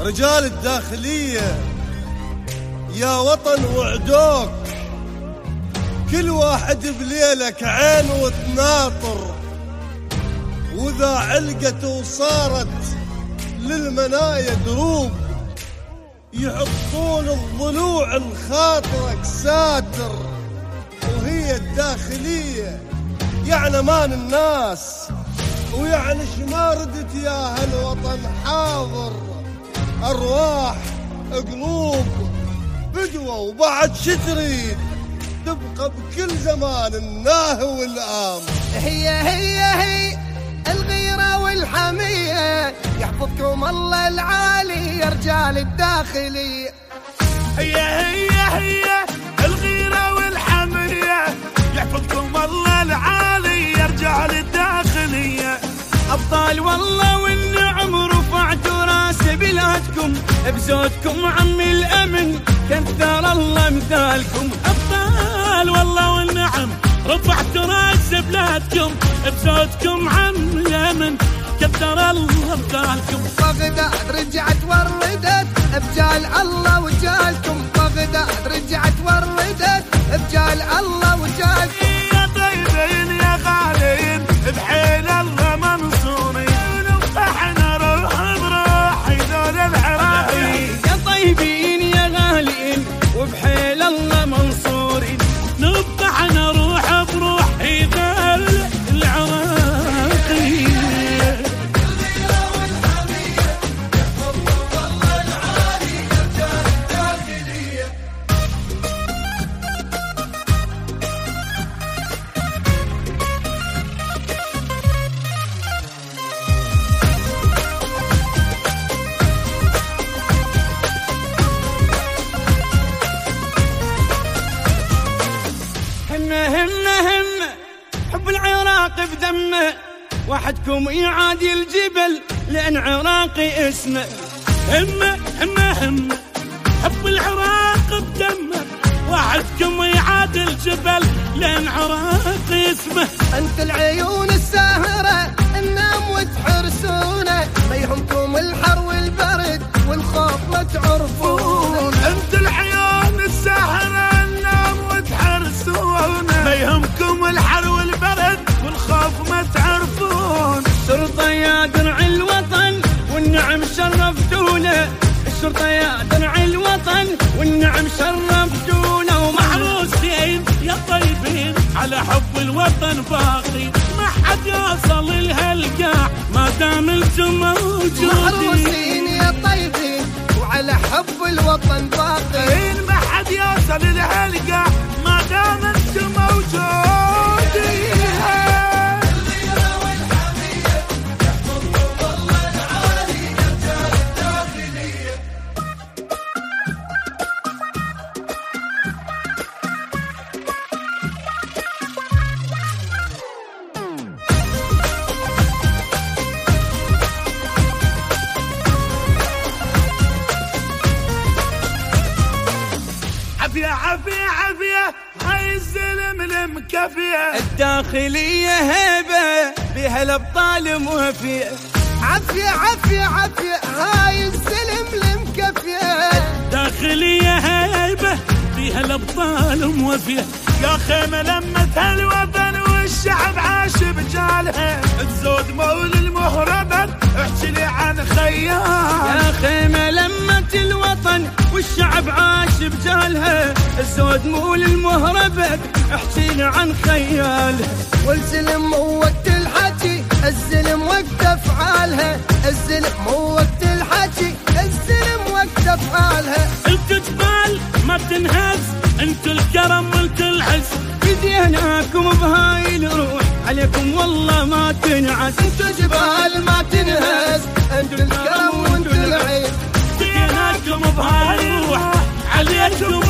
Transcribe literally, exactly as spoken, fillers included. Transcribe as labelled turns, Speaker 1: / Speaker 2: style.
Speaker 1: رجال الداخلية يا وطن وعدوك، كل واحد بليلك عين وتناطر، وإذا علقت وصارت للمنايا دروب يحطون الضلوع لخاطرك ساتر. وهي الداخلية يعني امان الناس، ويعني شما ردت يا هالوطن حاضر، أرواح قلوب بدوى وبعد شتريد تبقى بكل زمان الناه والآم.
Speaker 2: هي هي هي الغيرة والحمية، يحفظكم الله العالي يا رجال الداخلية.
Speaker 3: هي هي هي الغيرة والحمية، يحفظكم الله العالي يا رجال الداخلية.
Speaker 4: أبطال والله والنعم رفعتوا راس بلادكم، بزودكم عم الأمن كثر الله مثالكم.
Speaker 3: أبطال والله والنعم رفعتوا راس بلادكم، بزودكم عم الأمن كثر الله مثالكم.
Speaker 2: بغداد رجعت وردت بجال الله وجالكم، بغداد رجعت وردت بجال الله وجالكم.
Speaker 3: يا طيبين يا غالين بحيل الله منصورين، احنا روح بروح يدور العراقي.
Speaker 4: يا طيبين يا غالين وبحيل الله منصورين،
Speaker 3: نبقى نروح بروح يدور العراقي.
Speaker 4: همه همه همه حب العراق بدمه، وحدكم يعادي الجبل لأن عراقي اسمه.
Speaker 3: همه همه همه حب العراق بدمه، وحدكم يعادي الجبل لأن عراقي اسمه.
Speaker 2: انت العيون الساهرة النام وتحرسونه، ما يهمكم الحر والبرد والخوف ما تعرفون.
Speaker 3: انت العيون الساهرة النام وتحرسونه، ما يهمكم الحر والبرد والخوف ما تعرفون.
Speaker 4: الشرطة يا درع الوطن والنعم شرفتونا، الشرطة يا درع الوطن والنعم شرفتونا.
Speaker 3: ومحروسين يا طيبين على حب الوطن باقي، ما حد يوصل لهالقاع ما دام انتم موجودين.
Speaker 2: محروسين يا طيبين وعلى حب الوطن باقي،
Speaker 3: ما حد يوصل لهالقاع ما دام انتم موجودين. عافية عافية عافية هاي الزلم المكافية.
Speaker 4: الداخلية هيبة بها الأبطال موفية،
Speaker 2: عافية عافية عافية هاي الزلم المكافية.
Speaker 3: الداخلية هيبة بها الأبطال موفية، يا خيمة لمت هالوطن والشعب عاش بجالها. الزود مول المهربة احكي لي عن خيال.
Speaker 4: يا خيمة لمت الوطن والشعب عاش بجالها، الزود مول المهربة احكي لي عن خيالها.
Speaker 2: والزلم مو وقت الحكي، الزلم وقت افعالها، الزلم مو وقت الحكي، الزلم وقت افعالها.
Speaker 3: الجبال ما تنهز، انتو الكرم وانتو العز،
Speaker 4: بديناكم بهاي الروح عليكم والله ما تنعس.
Speaker 2: انتو جبال ما تنهز، انتو الكرم وانتو العز،
Speaker 3: بديناكم بهاي الروح عليكم